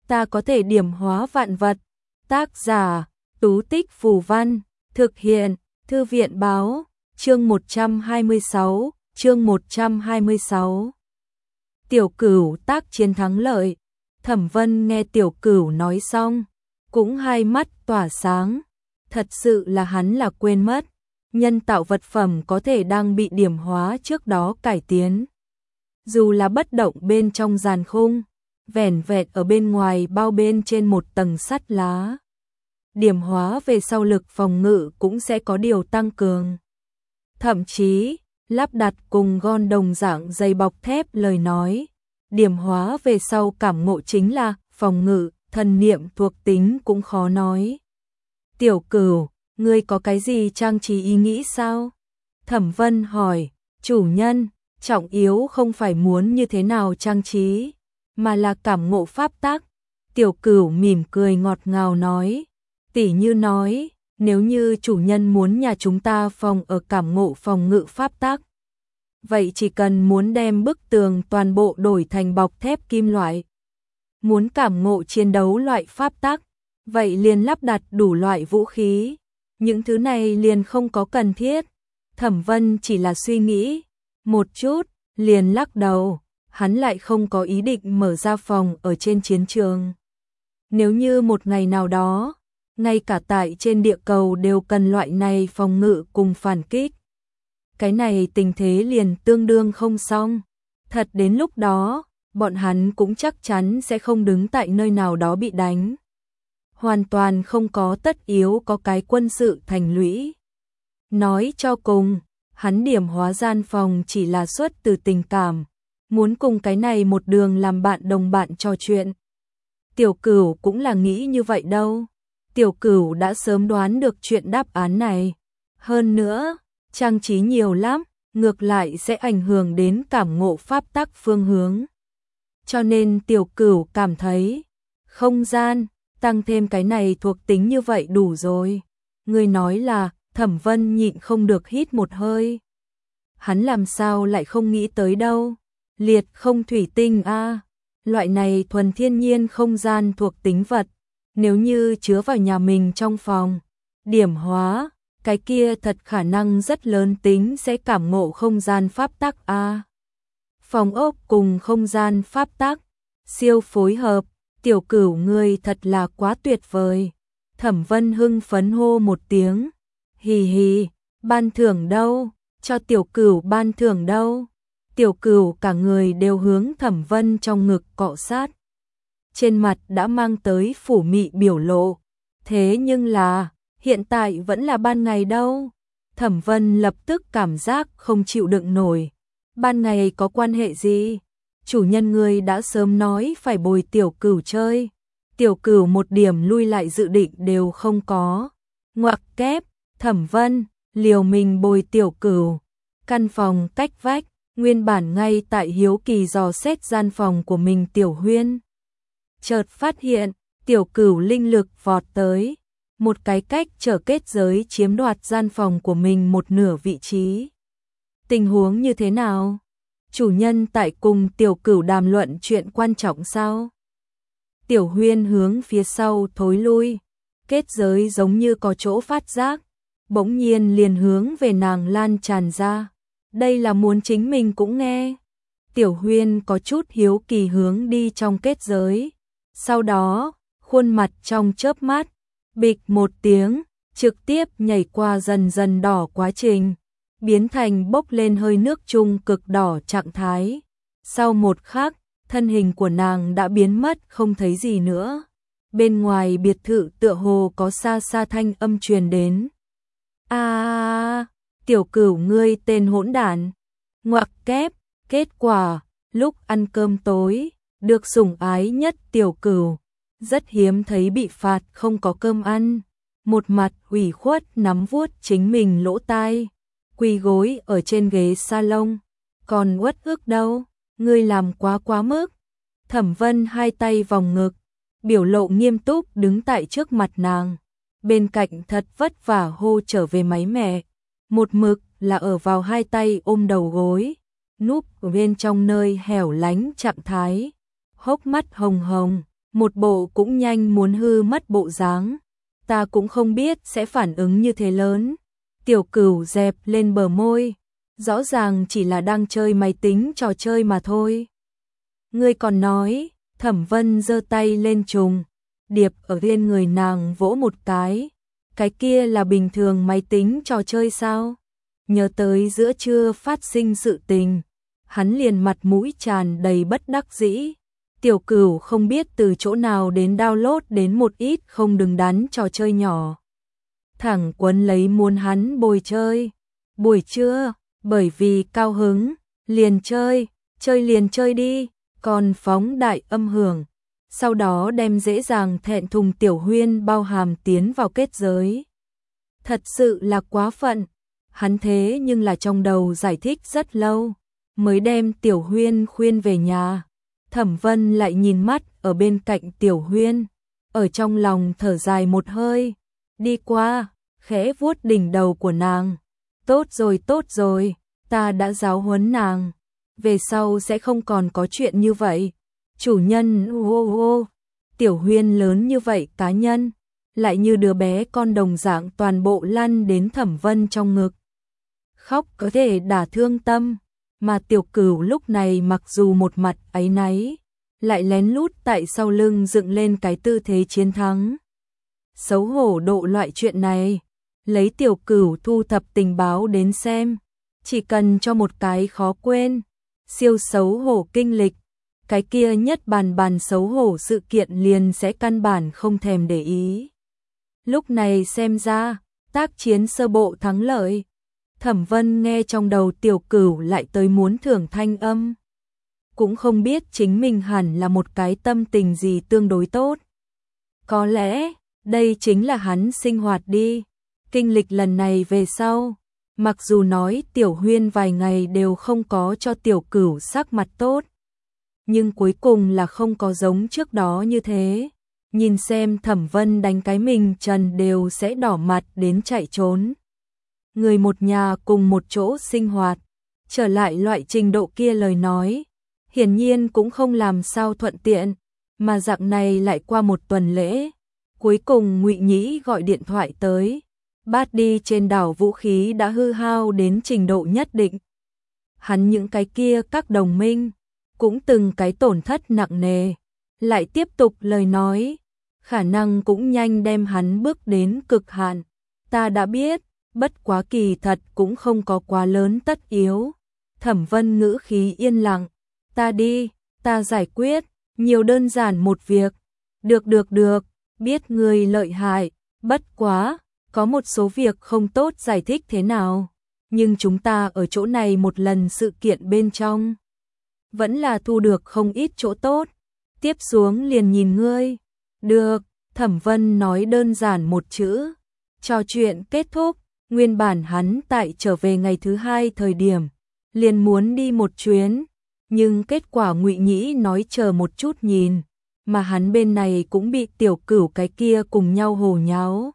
ta có thể điểm hóa vạn vật. Tác giả, Tú Tích Phù Văn, thực hiện, Thư viện Báo, chương 126, chương 126. Tiểu Cửu tác chiến thắng lợi. Thẩm Vân nghe Tiểu Cửu nói xong, cũng hai mắt tỏa sáng. Thật sự là hắn là quên mất, nhân tạo vật phẩm có thể đang bị điểm hóa trước đó cải tiến. Dù là bất động bên trong giàn khung, vẻn vẹn ở bên ngoài bao bên trên một tầng sắt lá. Điểm hóa về sau lực phòng ngự cũng sẽ có điều tăng cường. Thậm chí, lắp đặt cùng gon đồng dạng dày bọc thép lời nói. Điểm hóa về sau cảm ngộ chính là phòng ngự, thần niệm thuộc tính cũng khó nói. Tiểu Cửu, ngươi có cái gì trang trí ý nghĩ sao? Thẩm Vân hỏi, chủ nhân, trọng yếu không phải muốn như thế nào trang trí, mà là cảm ngộ pháp tắc. Tiểu Cửu mỉm cười ngọt ngào nói, tỉ như nói, nếu như chủ nhân muốn nhà chúng ta phòng ở cảm ngộ phòng ngự pháp tắc, vậy chỉ cần muốn đem bức tường toàn bộ đổi thành bọc thép kim loại. Muốn cảm ngộ chiến đấu loại pháp tắc, vậy liền lắp đặt đủ loại vũ khí. Những thứ này liền không có cần thiết. Thẩm Vân chỉ là suy nghĩ một chút, liền lắc đầu. Hắn lại không có ý định mở ra phòng ở trên chiến trường. Nếu như một ngày nào đó, ngay cả tại trên địa cầu đều cần loại này phòng ngự cùng phản kích, cái này tình thế liền tương đương không xong. Thật đến lúc đó, bọn hắn cũng chắc chắn sẽ không đứng tại nơi nào đó bị đánh. Hoàn toàn không có tất yếu có cái quân sự thành lũy. Nói cho cùng, hắn điểm hóa gian phòng chỉ là xuất từ tình cảm, muốn cùng cái này một đường làm bạn đồng bạn trò chuyện. Tiểu Cửu cũng là nghĩ như vậy đâu. Tiểu Cửu đã sớm đoán được chuyện đáp án này. Hơn nữa, trang trí nhiều lắm, ngược lại sẽ ảnh hưởng đến cảm ngộ pháp tắc phương hướng. Cho nên Tiểu Cửu cảm thấy, không gian, tăng thêm cái này thuộc tính như vậy đủ rồi. Người nói là, Thẩm Vân nhịn không được hít một hơi. Hắn làm sao lại không nghĩ tới đâu. Liệt không thủy tinh a, loại này thuần thiên nhiên không gian thuộc tính vật, nếu như chứa vào nhà mình trong phòng, điểm hóa, cái kia thật khả năng rất lớn tính sẽ cảm ngộ không gian pháp tắc a. Phòng ốc cùng không gian pháp tắc, siêu phối hợp. Tiểu Cửu ngươi thật là quá tuyệt vời. Thẩm Vân hưng phấn hô một tiếng. Hì hì, ban thưởng đâu? Cho Tiểu Cửu ban thưởng đâu? Tiểu Cửu cả người đều hướng Thẩm Vân trong ngực cọ sát. Trên mặt đã mang tới phủ mị biểu lộ. Thế nhưng là, hiện tại vẫn là ban ngày đâu. Thẩm Vân lập tức cảm giác không chịu đựng nổi. Ban ngày có quan hệ gì? Chủ nhân người đã sớm nói phải bồi Tiểu Cửu chơi. Tiểu Cửu một điểm lui lại dự định đều không có. Ngoặc kép, Thẩm Vân, liều mình bồi Tiểu Cửu. Căn phòng cách vách, nguyên bản ngay tại hiếu kỳ dò xét gian phòng của mình Tiểu Huyên. Chợt phát hiện, Tiểu Cửu linh lực vọt tới. Một cái cách trở kết giới chiếm đoạt gian phòng của mình một nửa vị trí. Tình huống như thế nào? Chủ nhân tại cùng Tiểu Cửu đàm luận chuyện quan trọng sao? Tiểu Huyên hướng phía sau thối lui, kết giới giống như có chỗ phát giác, bỗng nhiên liền hướng về nàng lan tràn ra. Đây là muốn chính mình cũng nghe. Tiểu Huyên có chút hiếu kỳ hướng đi trong kết giới. Sau đó, khuôn mặt trong chớp mắt, bịch một tiếng, trực tiếp nhảy qua dần dần đỏ quá trình, biến thành bốc lên hơi nước trung cực đỏ trạng thái. Sau một khắc, thân hình của nàng đã biến mất không thấy gì nữa. Bên ngoài biệt thự tựa hồ có xa xa thanh âm truyền đến. Tiểu Cửu ngươi tên hỗn đản. Ngoặc kép, kết quả, lúc ăn cơm tối, được sủng ái nhất Tiểu Cửu, rất hiếm thấy bị phạt không có cơm ăn. Một mặt ủy khuất nắm vuốt chính mình lỗ tai, quỳ gối ở trên ghế salon. Còn uất ức đâu, ngươi làm quá mức. Thẩm Vân hai tay vòng ngực, biểu lộ nghiêm túc đứng tại trước mặt nàng. Bên cạnh thật vất vả hô trở về máy mẹ. Một mực là ở vào hai tay ôm đầu gối, núp ở bên trong nơi hẻo lánh trạng thái. Hốc mắt hồng hồng, một bộ cũng nhanh muốn hư mất bộ dáng. Ta cũng không biết sẽ phản ứng như thế lớn. Tiểu Cửu dẹp lên bờ môi, rõ ràng chỉ là đang chơi máy tính trò chơi mà thôi. Ngươi còn nói, Thẩm Vân giơ tay lên trùng điệp ở trên người nàng vỗ một cái kia là bình thường máy tính trò chơi sao? Nhớ tới giữa trưa phát sinh sự tình, hắn liền mặt mũi tràn đầy bất đắc dĩ. Tiểu Cửu không biết từ chỗ nào đến download đến một ít không đứng đắn trò chơi nhỏ. Thẳng quấn lấy muốn hắn bồi chơi. Buổi trưa, bởi vì cao hứng, liền chơi liền chơi đi, còn phóng đại âm hưởng. Sau đó đem dễ dàng thẹn thùng Tiểu Huyên bao hàm tiến vào kết giới. Thật sự là quá phận. Hắn thế nhưng là trong đầu giải thích rất lâu, mới đem Tiểu Huyên khuyên về nhà. Thẩm Vân lại nhìn mắt ở bên cạnh Tiểu Huyên, ở trong lòng thở dài một hơi, đi qua, khẽ vuốt đỉnh đầu của nàng. Tốt rồi, ta đã giáo huấn nàng, về sau sẽ không còn có chuyện như vậy. Chủ nhân, Tiểu Huyên lớn như vậy cá nhân, lại như đứa bé con đồng dạng toàn bộ lăn đến Thẩm Vân trong ngực. Khóc có thể đả thương tâm, mà Tiểu Cửu lúc này mặc dù một mặt áy náy, lại lén lút tại sau lưng dựng lên cái tư thế chiến thắng. Xấu hổ độ loại chuyện này, lấy Tiểu Cửu thu thập tình báo đến xem, chỉ cần cho một cái khó quên, siêu xấu hổ kinh lịch, cái kia nhất bàn xấu hổ sự kiện liền sẽ căn bản không thèm để ý. Lúc này xem ra, tác chiến sơ bộ thắng lợi. Thẩm Vân nghe trong đầu Tiểu Cửu lại tới muốn thưởng thanh âm. Cũng không biết chính mình hẳn là một cái tâm tình gì tương đối tốt. Có lẽ, đây chính là hắn sinh hoạt đi. Kinh lịch lần này về sau, mặc dù nói Tiểu Huyên vài ngày đều không có cho Tiểu Cửu sắc mặt tốt, nhưng cuối cùng là không có giống trước đó như thế. Nhìn xem Thẩm Vân đánh cái mình trần đều sẽ đỏ mặt đến chạy trốn. Người một nhà cùng một chỗ sinh hoạt, trở lại loại trình độ kia lời nói, hiển nhiên cũng không làm sao thuận tiện, mà dạng này lại qua một tuần lễ. Cuối cùng Ngụy Nhĩ gọi điện thoại tới, bát đi trên đảo vũ khí đã hư hao đến trình độ nhất định. Hắn những cái kia các đồng minh, cũng từng cái tổn thất nặng nề, lại tiếp tục lời nói, khả năng cũng nhanh đem hắn bước đến cực hạn. Ta đã biết, bất quá kỳ thật cũng không có quá lớn tất yếu. Thẩm Vân ngữ khí yên lặng, ta đi, ta giải quyết, nhiều đơn giản một việc. Được, biết người lợi hại, bất quá, có một số việc không tốt giải thích thế nào. Nhưng chúng ta ở chỗ này một lần sự kiện bên trong, vẫn là thu được không ít chỗ tốt. Tiếp xuống liền nhìn ngươi. Được, Thẩm Vân nói đơn giản một chữ. Trò chuyện kết thúc, nguyên bản hắn tại trở về ngày thứ hai thời điểm, liền muốn đi một chuyến, nhưng kết quả Ngụy Nhĩ nói chờ một chút nhìn, mà hắn bên này cũng bị Tiểu Cửu cái kia cùng nhau hồ nháo.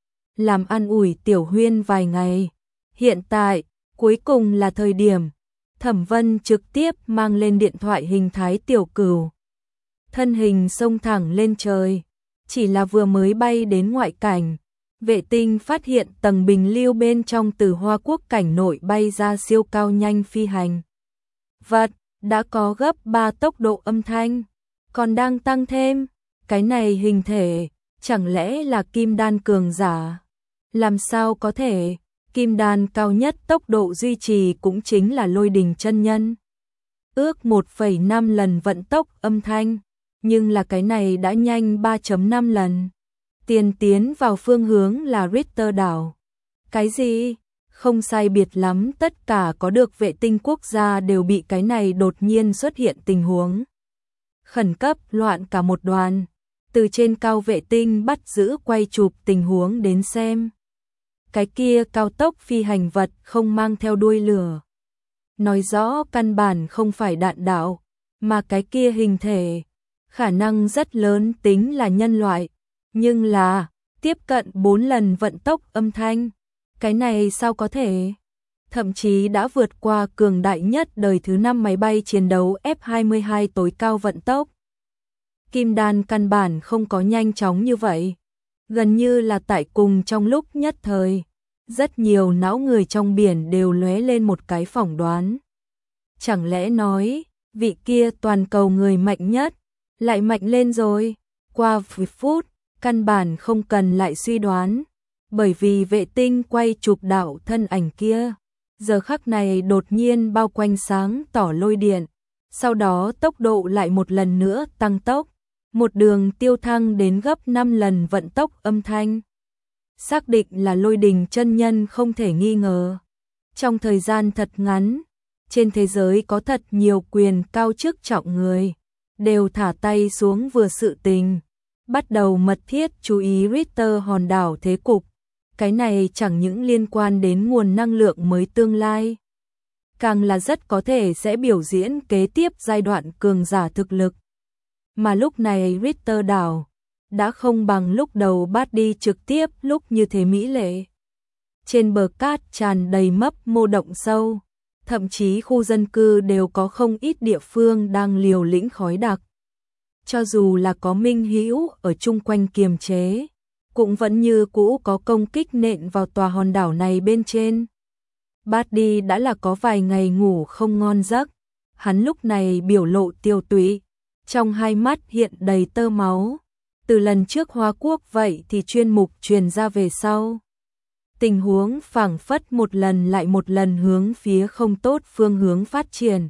Làm an ủi Tiểu Huyên vài ngày. Hiện tại, cuối cùng là thời điểm, Thẩm Vân trực tiếp mang lên điện thoại hình thái Tiểu Cửu. Thân hình xông thẳng lên trời, chỉ là vừa mới bay đến ngoại cảnh, vệ tinh phát hiện tầng bình lưu bên trong từ Hoa Quốc cảnh nội bay ra siêu cao nhanh phi hành vật, đã có gấp 3 tốc độ âm thanh, còn đang tăng thêm. Cái này hình thể, chẳng lẽ là kim đan cường giả? Làm sao có thể? Kim đan cao nhất tốc độ duy trì cũng chính là Lôi Đình chân nhân, ước 1,5 lần vận tốc âm thanh, nhưng là cái này đã nhanh 3,5 lần. Tiền tiến vào phương hướng là Richter đảo. Cái gì? Không sai biệt lắm, tất cả có được vệ tinh quốc gia đều bị cái này đột nhiên xuất hiện tình huống khẩn cấp loạn cả một đoàn. Từ trên cao vệ tinh bắt giữ quay chụp tình huống đến xem. Cái kia cao tốc phi hành vật không mang theo đuôi lửa, nói rõ căn bản không phải đạn đạo, mà cái kia hình thể, khả năng rất lớn tính là nhân loại, nhưng là tiếp cận 4 lần vận tốc âm thanh. Cái này sao có thể? Thậm chí đã vượt qua cường đại nhất đời thứ 5 máy bay chiến đấu F-22 tối cao vận tốc. Kim đan căn bản không có nhanh chóng như vậy, gần như là tại cùng trong lúc nhất thời. Rất nhiều não người trong biển đều lóe lên một cái phỏng đoán. Chẳng lẽ nói, vị kia toàn cầu người mạnh nhất, lại mạnh lên rồi? Qua phút, căn bản không cần lại suy đoán, bởi vì vệ tinh quay chụp đạo thân ảnh kia, giờ khắc này đột nhiên bao quanh sáng tỏ lôi điện, sau đó tốc độ lại một lần nữa tăng tốc, một đường tiêu thăng đến gấp 5 lần vận tốc âm thanh. Xác định là Lôi Đình chân nhân không thể nghi ngờ. Trong thời gian thật ngắn, trên thế giới có thật nhiều quyền cao chức trọng người, đều thả tay xuống vừa sự tình, bắt đầu mật thiết chú ý Richter hòn đảo thế cục. Cái này chẳng những liên quan đến nguồn năng lượng mới tương lai, càng là rất có thể sẽ biểu diễn kế tiếp giai đoạn cường giả thực lực. Mà lúc này Richter đảo đã không bằng lúc đầu bắt đi trực tiếp lúc như thế mỹ lệ. Trên bờ cát tràn đầy mấp mô động sâu, thậm chí khu dân cư đều có không ít địa phương đang liều lĩnh khói đặc. Cho dù là có Minh Hữu ở chung quanh kiềm chế, cũng vẫn như cũ có công kích nện vào tòa hòn đảo này bên trên. Bát đi đã là có vài ngày ngủ không ngon giấc, hắn lúc này biểu lộ tiêu tụy, trong hai mắt hiện đầy tơ máu. Từ lần trước Hoa Quốc vậy thì chuyên mục truyền ra về sau, tình huống phảng phất một lần lại một lần hướng phía không tốt phương hướng phát triển.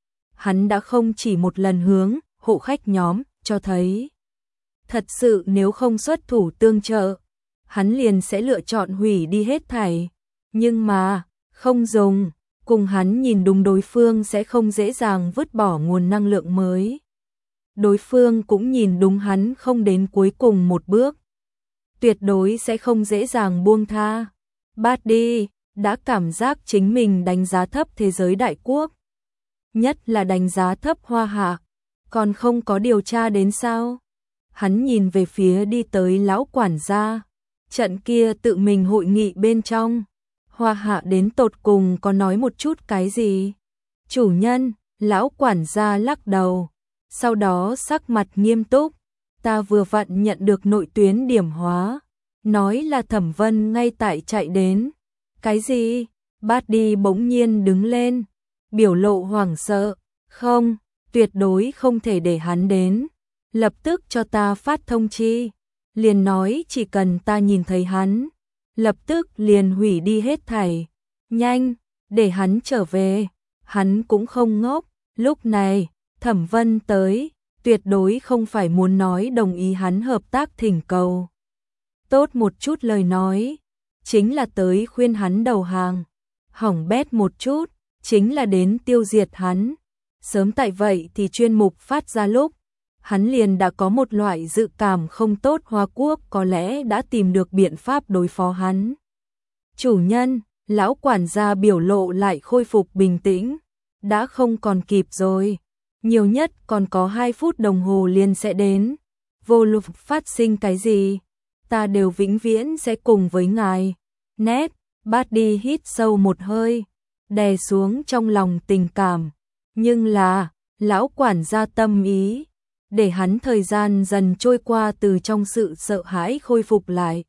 Hắn đã không chỉ một lần hướng hộ khách nhóm cho thấy, thật sự nếu không xuất thủ tương trợ, hắn liền sẽ lựa chọn hủy đi hết thảy. Nhưng mà, không dùng, cùng hắn nhìn đúng đối phương sẽ không dễ dàng vứt bỏ nguồn năng lượng mới. Đối phương cũng nhìn đúng hắn không đến cuối cùng một bước, tuyệt đối sẽ không dễ dàng buông tha. Bát đi đã cảm giác chính mình đánh giá thấp thế giới đại quốc, nhất là đánh giá thấp Hoa Hạ, còn không có điều tra đến sao? Hắn nhìn về phía đi tới lão quản gia, trận kia tự mình hội nghị bên trong, Hoa Hạ đến tột cùng có nói một chút cái gì? Chủ nhân, lão quản gia lắc đầu, sau đó sắc mặt nghiêm túc, ta vừa vặn nhận được nội tuyến điểm hóa, nói là Thẩm Vân ngay tại chạy đến. Cái gì? Bát đi bỗng nhiên đứng lên, biểu lộ hoảng sợ, không, tuyệt đối không thể để hắn đến, lập tức cho ta phát thông chi, liền nói chỉ cần ta nhìn thấy hắn, lập tức liền hủy đi hết thảy, nhanh, để hắn trở về. Hắn cũng không ngốc, lúc này, Thẩm Vân tới, tuyệt đối không phải muốn nói đồng ý hắn hợp tác thỉnh cầu. Tốt một chút lời nói, chính là tới khuyên hắn đầu hàng, hỏng bét một chút, chính là đến tiêu diệt hắn. Sớm tại vậy thì chuyên mục phát ra lúc, hắn liền đã có một loại dự cảm không tốt, Hoa Quốc có lẽ đã tìm được biện pháp đối phó hắn. Chủ nhân, lão quản gia biểu lộ lại khôi phục bình tĩnh, đã không còn kịp rồi, nhiều nhất còn có 2 phút đồng hồ liền sẽ đến, vô luận phát sinh cái gì, ta đều vĩnh viễn sẽ cùng với ngài. Nét, Bát đi hít sâu một hơi, đè xuống trong lòng tình cảm, nhưng là, lão quản gia tâm ý, để hắn thời gian dần trôi qua từ trong sự sợ hãi khôi phục lại.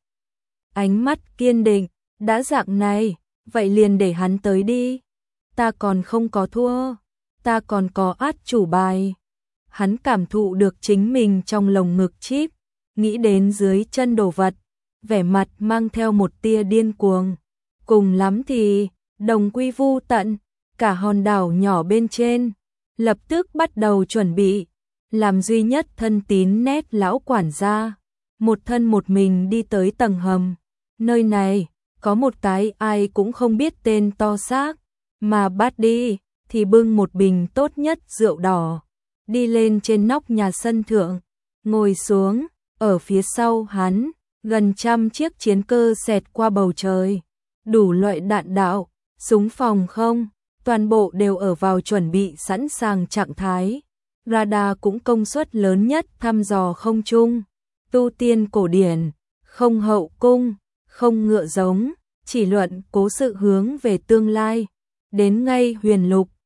Ánh mắt kiên định, đã dạng này, vậy liền để hắn tới đi. Ta còn không có thua, ta còn có át chủ bài. Hắn cảm thụ được chính mình trong lồng ngực chip, nghĩ đến dưới chân đồ vật, vẻ mặt mang theo một tia điên cuồng. Cùng lắm thì, đồng quy vu tận, cả hòn đảo nhỏ bên trên, lập tức bắt đầu chuẩn bị, làm duy nhất thân tín nét lão quản gia, một thân một mình đi tới tầng hầm. Nơi này, có một cái ai cũng không biết tên to xác, mà Bát đi, thì bưng một bình tốt nhất rượu đỏ, đi lên trên nóc nhà sân thượng, ngồi xuống, ở phía sau hắn, gần 100 chiếc chiến cơ xẹt qua bầu trời, đủ loại đạn đạo, súng phòng không, toàn bộ đều ở vào chuẩn bị sẵn sàng trạng thái. Radar cũng công suất lớn nhất thăm dò không trung, tu tiên cổ điển, không hậu cung, không ngựa giống, chỉ luận cố sự hướng về tương lai, đến ngay huyền lục,